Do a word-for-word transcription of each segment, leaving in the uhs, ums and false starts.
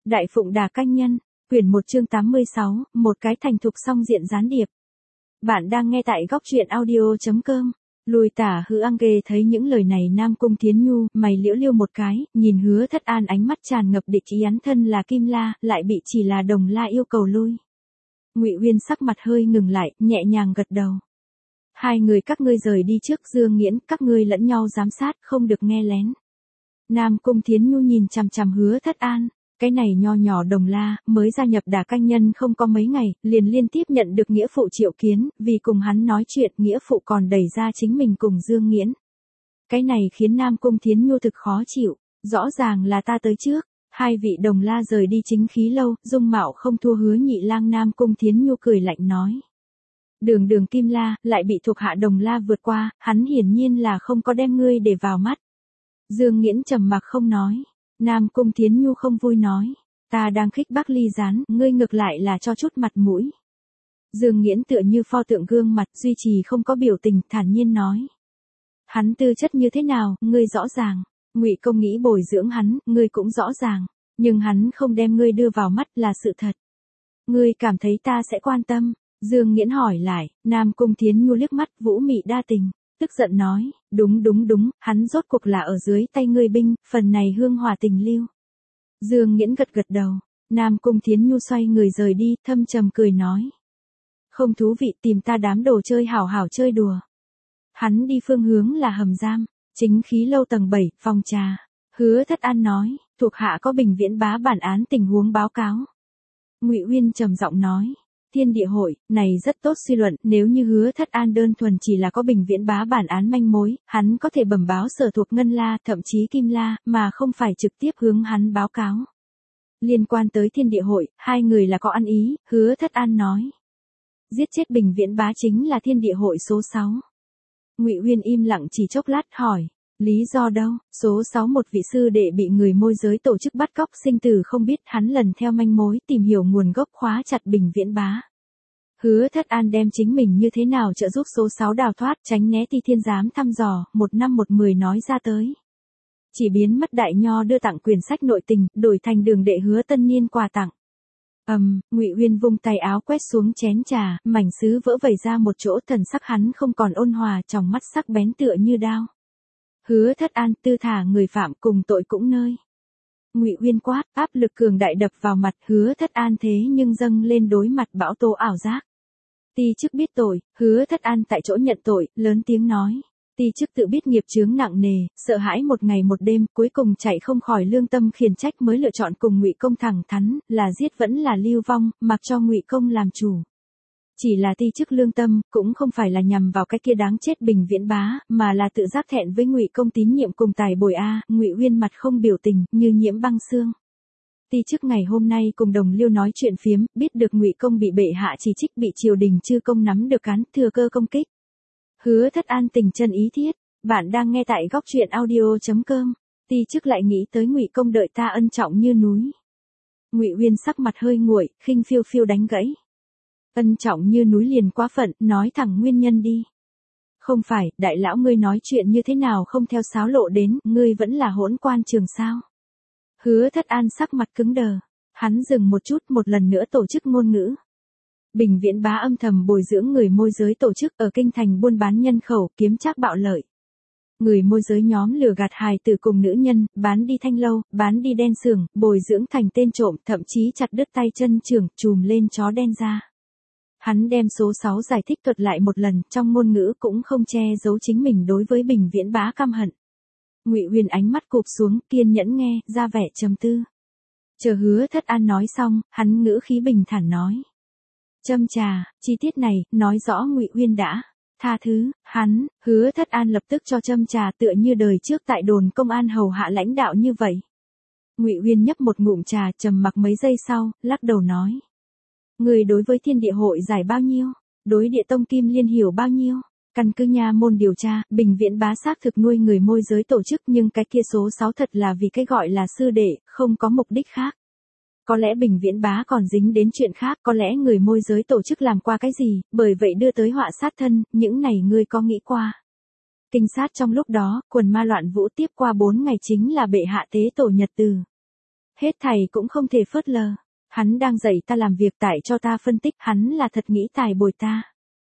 Đại Phụng Đà Canh Nhân, quyển một chương tám mươi sáu, một cái thành thục song diện gián điệp. Bạn đang nghe tại góc truyện audio.com. Lùi Tả Hư Ang Ghê thấy những lời này Nam Cung Thiến Nhu, mày liễu liêu một cái, nhìn Hứa Thất An ánh mắt tràn ngập địch ý, hắn thân là Kim La, lại bị chỉ là Đồng La yêu cầu lui. Ngụy Uyên sắc mặt hơi ngừng lại, nhẹ nhàng gật đầu. Hai người các ngươi rời đi trước, Dương Nghiễn, các ngươi lẫn nhau giám sát, không được nghe lén. Nam Cung Thiến Nhu nhìn chằm chằm Hứa Thất An. Cái này nho nhỏ Đồng La, mới gia nhập Đà Canh Nhân không có mấy ngày, liền liên tiếp nhận được nghĩa phụ triệu kiến, vì cùng hắn nói chuyện, nghĩa phụ còn đẩy ra chính mình cùng Dương Nghiễn. Cái này khiến Nam Cung Thiến Nhu thực khó chịu, rõ ràng là ta tới trước. Hai vị Đồng La rời đi chính khí lâu, dung mạo không thua Hứa Nhị Lang. Nam Cung Thiến Nhu cười lạnh nói. Đường đường Kim La, lại bị thuộc hạ Đồng La vượt qua, hắn hiển nhiên là không có đem ngươi để vào mắt. Dương Nghiễn trầm mặc không nói. Nam Cung Thiến Nhu không vui nói, ta đang khích bác ly gián, ngươi ngược lại là cho chút mặt mũi. Dương Nghiễn tựa như pho tượng gương mặt, duy trì không có biểu tình, thản nhiên nói. Hắn tư chất như thế nào, ngươi rõ ràng, Ngụy Công nghĩ bồi dưỡng hắn, ngươi cũng rõ ràng, nhưng hắn không đem ngươi đưa vào mắt là sự thật. Ngươi cảm thấy ta sẽ quan tâm? Dương Nghiễn hỏi lại. Nam Cung Thiến Nhu liếc mắt, vũ mị đa tình. Tức giận nói, đúng đúng đúng, hắn rốt cuộc là ở dưới tay ngươi binh, phần này hương hòa tình lưu. Dương Nghiễn gật gật đầu. Nam Cung Thiến Nhu xoay người rời đi, thâm trầm cười nói. Không thú vị, tìm ta đám đồ chơi hảo hảo chơi đùa. Hắn đi phương hướng là hầm giam, chính khí lâu tầng bảy, phòng trà. Hứa Thất An nói, thuộc hạ có Bình Viễn Bá bản án tình huống báo cáo. Ngụy Uyên trầm giọng nói. Thiên địa hội, này rất tốt suy luận, nếu như Hứa Thất An đơn thuần chỉ là có Bình Viễn Bá bản án manh mối, hắn có thể bẩm báo sở thuộc Ngân La, thậm chí Kim La, mà không phải trực tiếp hướng hắn báo cáo. Liên quan tới thiên địa hội, hai người là có ăn ý, Hứa Thất An nói. Giết chết Bình Viễn Bá chính là thiên địa hội số sáu. Ngụy Uyên im lặng chỉ chốc lát hỏi. Lý do đâu? Số sáu một vị sư đệ bị người môi giới tổ chức bắt cóc, sinh tử không biết, hắn lần theo manh mối tìm hiểu nguồn gốc khóa chặt Bình Viễn Bá. Hứa Thất An đem chính mình như thế nào trợ giúp số sáu đào thoát, tránh né Ti Thiên giám thăm dò, một năm một mười nói ra tới. Chỉ biến mất đại nho đưa tặng quyển sách nội tình, đổi thành Đường đệ Hứa Tân Niên quà tặng. Ầm, um, Ngụy Uyên vung tay áo quét xuống chén trà, mảnh sứ vỡ vẩy ra một chỗ, thần sắc hắn không còn ôn hòa, trong mắt sắc bén tựa như đao. Hứa Thất An, tư thả người phạm, cùng tội cũng nơi. Ngụy Uyên quát, áp lực cường đại đập vào mặt, Hứa Thất An thế nhưng dâng lên đối mặt bão tố ảo giác. Ti chức biết tội, Hứa Thất An tại chỗ nhận tội, lớn tiếng nói. Ti chức tự biết nghiệp chướng nặng nề, sợ hãi một ngày một đêm, cuối cùng chạy không khỏi lương tâm khiển trách mới lựa chọn cùng Ngụy Công thẳng thắn, là giết vẫn là lưu vong, mặc cho Ngụy Công làm chủ. Chỉ là ti chức lương tâm, cũng không phải là nhằm vào cái kia đáng chết Bình Viễn Bá, mà là tự giác thẹn với Ngụy Công tín nhiệm cùng tài bồi a. Ngụy Uyên mặt không biểu tình, như nhiễm băng xương. Ti chức ngày hôm nay cùng Đồng Liêu nói chuyện phiếm, biết được Ngụy Công bị bệ hạ chỉ trích, bị triều đình chư công nắm được cán, thừa cơ công kích. Hứa Thất An tình chân ý thiết, bạn đang nghe tại góc truyện audio.com. Ti chức lại nghĩ tới Ngụy Công đợi ta ân trọng như núi. Ngụy Uyên sắc mặt hơi nguội, khinh phiêu phiêu đánh gãy. Ân trọng như núi liền quá phận, nói thẳng nguyên nhân đi. Không phải, đại lão ngươi nói chuyện như thế nào không theo sáo lộ đến, ngươi vẫn là hỗn quan trường sao. Hứa Thất An sắc mặt cứng đờ. Hắn dừng một chút, một lần nữa tổ chức ngôn ngữ. Bình Viễn Bá âm thầm bồi dưỡng người môi giới tổ chức ở kinh thành buôn bán nhân khẩu, kiếm trác bạo lợi. Người môi giới nhóm lừa gạt hài tử cùng nữ nhân, bán đi thanh lâu, bán đi đen sường, bồi dưỡng thành tên trộm, thậm chí chặt đứt tay chân trưởng, chùm lên chó đen ra. Hắn đem số sáu giải thích thuật lại một lần, trong ngôn ngữ cũng không che giấu chính mình đối với Bình Viễn Bá căm hận. Ngụy Uyên ánh mắt cụp xuống, kiên nhẫn nghe, ra vẻ trầm tư. Chờ Hứa Thất An nói xong, hắn ngữ khí bình thản nói. Châm trà, chi tiết này, nói rõ Ngụy Uyên đã tha thứ, hắn. Hứa Thất An lập tức cho châm trà, tựa như đời trước tại đồn công an hầu hạ lãnh đạo như vậy. Ngụy Uyên nhấp một ngụm trà, trầm mặc mấy giây sau, lắc đầu nói. Người đối với thiên địa hội giải bao nhiêu? Đối địa tông Kim Liên hiểu bao nhiêu? Căn cứ nha môn điều tra, Bình Viễn Bá xác thực nuôi người môi giới tổ chức, nhưng cái kia số sáu thật là vì cái gọi là sư đệ, không có mục đích khác. Có lẽ Bình Viễn Bá còn dính đến chuyện khác, có lẽ người môi giới tổ chức làm qua cái gì, bởi vậy đưa tới họa sát thân, những này ngươi có nghĩ qua. Kinh sát trong lúc đó, quần ma loạn vũ tiếp qua bốn ngày chính là bệ hạ tế tổ nhật từ. Hết thảy cũng không thể phớt lờ. Hắn đang dạy ta làm việc tại cho ta phân tích, hắn là thật nghĩ tài bồi ta.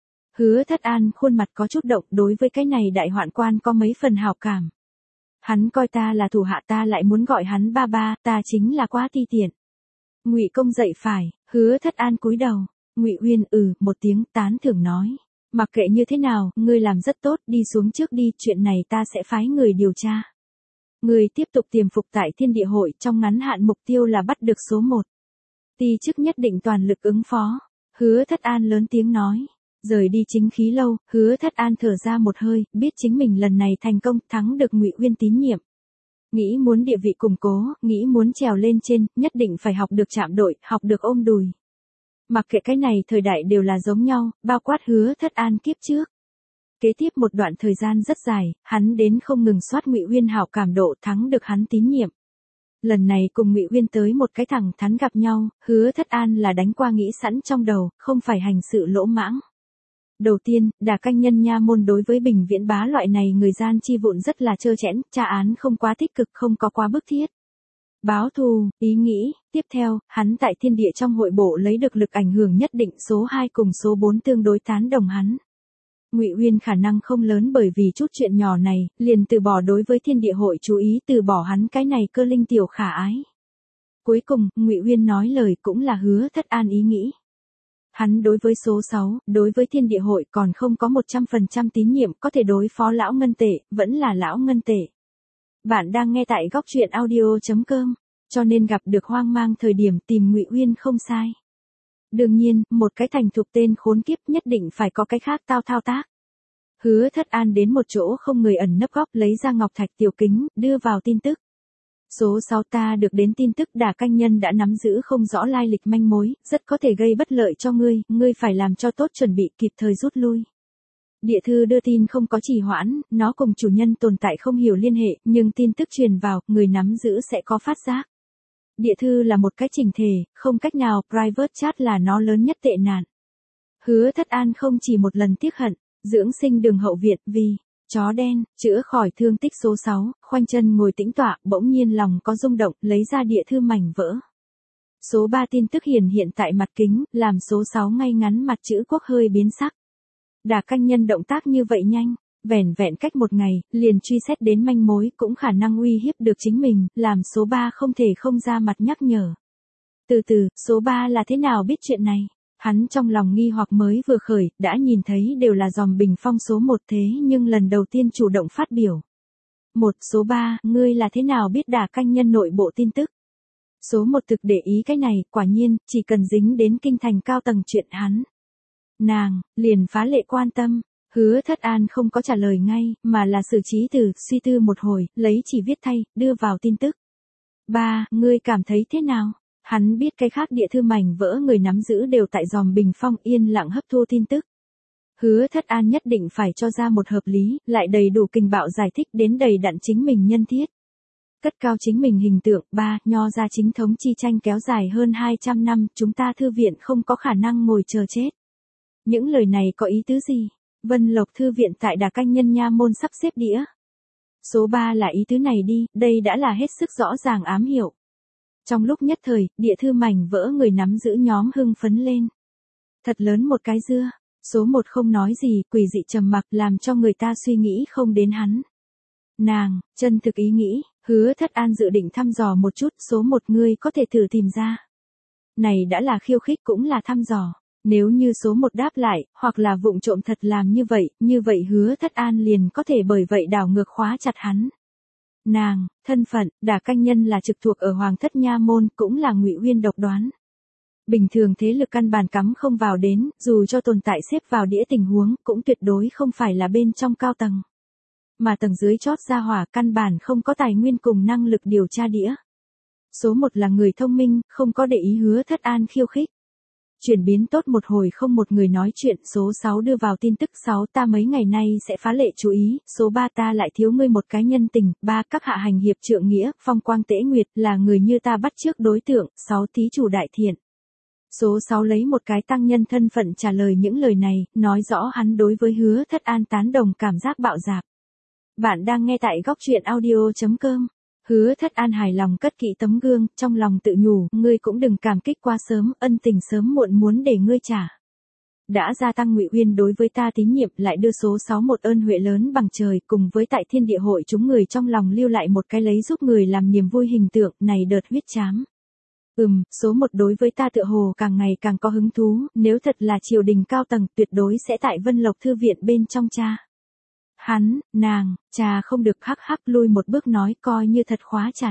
Hứa Thất An khuôn mặt có chút động, đối với cái này đại hoạn quan có mấy phần hảo cảm. Hắn coi ta là thủ hạ, ta lại muốn gọi hắn ba ba, ta chính là quá ti tiện. Ngụy Công dậy phải, Hứa Thất An cúi đầu, Ngụy Uyên ừ một tiếng tán thưởng nói, mặc kệ như thế nào, ngươi làm rất tốt, đi xuống trước đi, chuyện này ta sẽ phái người điều tra. Ngươi tiếp tục tiềm phục tại Thiên Địa Hội, trong ngắn hạn mục tiêu là bắt được số một. Ti chức nhất định toàn lực ứng phó. Hứa Thất An lớn tiếng nói. Rời đi chính khí lâu, Hứa Thất An thở ra một hơi, biết chính mình lần này thành công, thắng được Ngụy Uyên tín nhiệm. Nghĩ muốn địa vị củng cố, nghĩ muốn trèo lên trên, nhất định phải học được chạm đội, học được ôm đùi. Mặc kệ cái này thời đại đều là giống nhau, bao quát Hứa Thất An kiếp trước. Kế tiếp một đoạn thời gian rất dài, hắn đến không ngừng soát Ngụy Uyên hảo cảm độ, thắng được hắn tín nhiệm. Lần này cùng Ngụy Uyên tới một cái thẳng thắn gặp nhau, Hứa Thất An là đánh qua nghĩ sẵn trong đầu, không phải hành sự lỗ mãng. Đầu tiên, Đả Canh Nhân nha môn đối với Bình Viễn Bá loại này người gian chi vụn rất là trơ trẽn, tra án không quá tích cực, không có quá bức thiết. Báo thù, ý nghĩ, tiếp theo, hắn tại thiên địa trong hội bộ lấy được lực ảnh hưởng nhất định, số hai cùng số bốn tương đối tán đồng hắn. Ngụy Uyên khả năng không lớn bởi vì chút chuyện nhỏ này, liền từ bỏ đối với Thiên Địa Hội chú ý, từ bỏ hắn cái này cơ linh tiểu khả ái. Cuối cùng, Ngụy Uyên nói lời cũng là Hứa Thất An ý nghĩ. Hắn đối với số sáu, đối với Thiên Địa Hội còn không có một trăm phần trăm tín nhiệm, có thể đối phó lão ngân tệ, vẫn là lão ngân tệ. Bạn đang nghe tại góc truyện audio chấm com, cho nên gặp được hoang mang thời điểm tìm Ngụy Uyên không sai. Đương nhiên, một cái thành thục tên khốn kiếp nhất định phải có cái khác tao thao tác. Hứa Thất An đến một chỗ không người ẩn nấp góc, lấy ra ngọc thạch tiểu kính, đưa vào tin tức. Số sáu ta được đến tin tức Đả Canh Nhân đã nắm giữ không rõ lai lịch manh mối, rất có thể gây bất lợi cho ngươi, ngươi phải làm cho tốt chuẩn bị, kịp thời rút lui. Địa thư đưa tin không có trì hoãn, nó cùng chủ nhân tồn tại không hiểu liên hệ, nhưng tin tức truyền vào, người nắm giữ sẽ có phát giác. Địa thư là một cái chỉnh thể, không cách nào, private chat là nó lớn nhất tệ nạn. Hứa Thất An không chỉ một lần tiếc hận, dưỡng sinh đường hậu viện, vì chó đen, chữa khỏi thương tích số sáu, khoanh chân ngồi tĩnh tọa, bỗng nhiên lòng có rung động, lấy ra địa thư mảnh vỡ. Số ba tin tức hiển hiện tại mặt kính, làm số sáu ngay ngắn mặt chữ quốc hơi biến sắc. Đả Canh Nhân động tác như vậy nhanh, vẻn vẹn cách một ngày, liền truy xét đến manh mối, cũng khả năng uy hiếp được chính mình, làm số ba không thể không ra mặt nhắc nhở. Từ từ, số ba là thế nào biết chuyện này? Hắn trong lòng nghi hoặc mới vừa khởi, đã nhìn thấy đều là dòm bình phong số một thế nhưng lần đầu tiên chủ động phát biểu. Một, số ba, ngươi là thế nào biết Đả Canh Nhân nội bộ tin tức? Số một thực để ý cái này, quả nhiên, chỉ cần dính đến kinh thành cao tầng chuyện hắn. Nàng, liền phá lệ quan tâm. Hứa Thất An không có trả lời ngay, mà là xử trí từ, suy tư một hồi, lấy chỉ viết thay, đưa vào tin tức. Ba, ngươi cảm thấy thế nào? Hắn biết cái khác địa thư mảnh vỡ người nắm giữ đều tại dòm bình phong yên lặng hấp thu tin tức. Hứa Thất An nhất định phải cho ra một hợp lý, lại đầy đủ kình bạo giải thích đến đầy đặn chính mình nhân thiết. Cất cao chính mình hình tượng. Ba, nho ra chính thống chi tranh kéo dài hơn hai trăm năm, chúng ta thư viện không có khả năng ngồi chờ chết. Những lời này có ý tứ gì? Vân Lộc thư viện tại Đả Canh Nhân nha môn sắp xếp đĩa. Số ba là ý tứ này đi, đây đã là hết sức rõ ràng ám hiệu. Trong lúc nhất thời, địa thư mảnh vỡ người nắm giữ nhóm hưng phấn lên. Thật lớn một cái dưa, số một không nói gì, quỷ dị trầm mặc làm cho người ta suy nghĩ không đến hắn. Nàng, chân thực ý nghĩ, Hứa Thất An dự định thăm dò một chút, số một ngươi có thể thử tìm ra. Này đã là khiêu khích cũng là thăm dò. Nếu như số một đáp lại, hoặc là vụng trộm thật làm như vậy, như vậy Hứa Thất An liền có thể bởi vậy đảo ngược khóa chặt hắn. Nàng, thân phận, Đả Canh Nhân là trực thuộc ở Hoàng thất nha môn, cũng là Ngụy Uyên độc đoán. Bình thường thế lực căn bản cắm không vào đến, dù cho tồn tại xếp vào đĩa tình huống, cũng tuyệt đối không phải là bên trong cao tầng. Mà tầng dưới chót gia hỏa căn bản không có tài nguyên cùng năng lực điều tra đĩa. Số một là người thông minh, không có để ý Hứa Thất An khiêu khích. Chuyển biến tốt một hồi không một người nói chuyện. Số sáu đưa vào tin tức. Sáu ta mấy ngày nay sẽ phá lệ chú ý. Số ba ta lại thiếu ngươi một cái nhân tình. Ba các hạ hành hiệp trượng nghĩa, phong quang tễ nguyệt là người như ta bắt trước đối tượng. Sáu thí chủ đại thiện. Số sáu lấy một cái tăng nhân thân phận trả lời những lời này, nói rõ hắn đối với Hứa Thất An tán đồng cảm giác bạo dạp. Bạn đang nghe tại góc truyện audio chấm com. Hứa Thất An hài lòng cất kỹ tấm gương, trong lòng tự nhủ, ngươi cũng đừng cảm kích quá sớm, ân tình sớm muộn muốn để ngươi trả. Đã gia tăng Ngụy Uyên đối với ta tín nhiệm, lại đưa số sáu một ơn huệ lớn bằng trời, cùng với tại thiên địa hội chúng người trong lòng lưu lại một cái lấy giúp người làm niềm vui hình tượng, này đợt huyết chám. Ừm, số một đối với ta tựa hồ càng ngày càng có hứng thú, nếu thật là triều đình cao tầng tuyệt đối sẽ tại Vân Lộc Thư viện bên trong cha. Hắn, nàng, cha không được hắc hắc lui một bước nói coi như thật khóa chặt.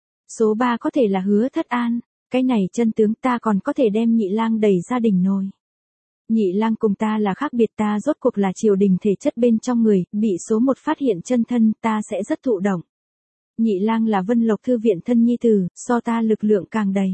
Số ba có thể là Hứa Thất An, cái này chân tướng ta còn có thể đem Nhị Lang đẩy ra đỉnh nồi. Nhị Lang cùng ta là khác biệt, ta rốt cuộc là triều đình thể chất bên trong người, bị số một phát hiện chân thân ta sẽ rất thụ động. Nhị Lang là Vân Lộc Thư viện thân nhi tử, so ta lực lượng càng đầy.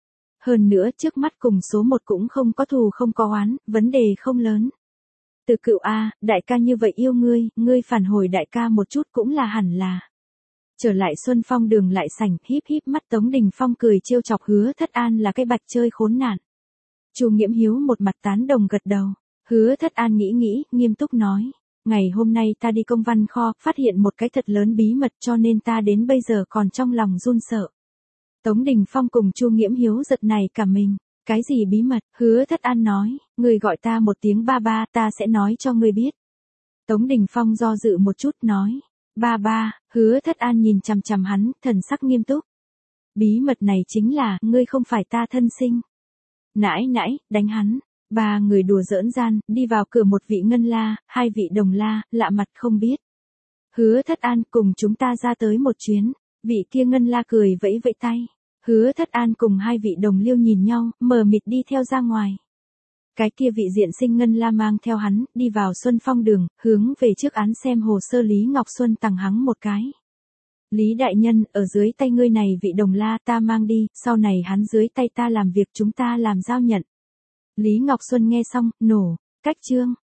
Hơn nữa trước mắt cùng số một cũng không có thù không có oán, vấn đề không lớn. Từ Cựu a, đại ca như vậy yêu ngươi, ngươi phản hồi đại ca một chút cũng là hẳn là. Trở lại Xuân Phong đường lại sảnh, híp híp mắt Tống Đình Phong cười trêu chọc Hứa Thất An là cái bạch chơi khốn nạn. Chu Nghiễm Hiếu một mặt tán đồng gật đầu. Hứa Thất An nghĩ nghĩ, nghiêm túc nói. Ngày hôm nay ta đi công văn kho, phát hiện một cái thật lớn bí mật cho nên ta đến bây giờ còn trong lòng run sợ. Tống Đình Phong cùng Chu Nghiễm Hiếu giật này cả mình. Cái gì bí mật? Hứa Thất An nói, người gọi ta một tiếng ba ba, ta sẽ nói cho ngươi biết. Tống Đình Phong do dự một chút nói, ba ba. Hứa Thất An nhìn chằm chằm hắn, thần sắc nghiêm túc. Bí mật này chính là, ngươi không phải ta thân sinh. Nãi nãi, đánh hắn. Ba người đùa giỡn gian, đi vào cửa một vị ngân la, hai vị đồng la, lạ mặt không biết. Hứa Thất An cùng chúng ta ra tới một chuyến, vị kia ngân la cười vẫy vẫy tay. Hứa Thất An cùng hai vị đồng liêu nhìn nhau, mờ mịt đi theo ra ngoài. Cái kia vị diện sinh ngân la mang theo hắn, đi vào Xuân Phong đường, hướng về trước án xem hồ sơ Lý Ngọc Xuân tặng hắn một cái. Lý đại nhân, ở dưới tay ngươi này vị đồng la ta mang đi, sau này hắn dưới tay ta làm việc chúng ta làm giao nhận. Lý Ngọc Xuân nghe xong, nổ, cách chương.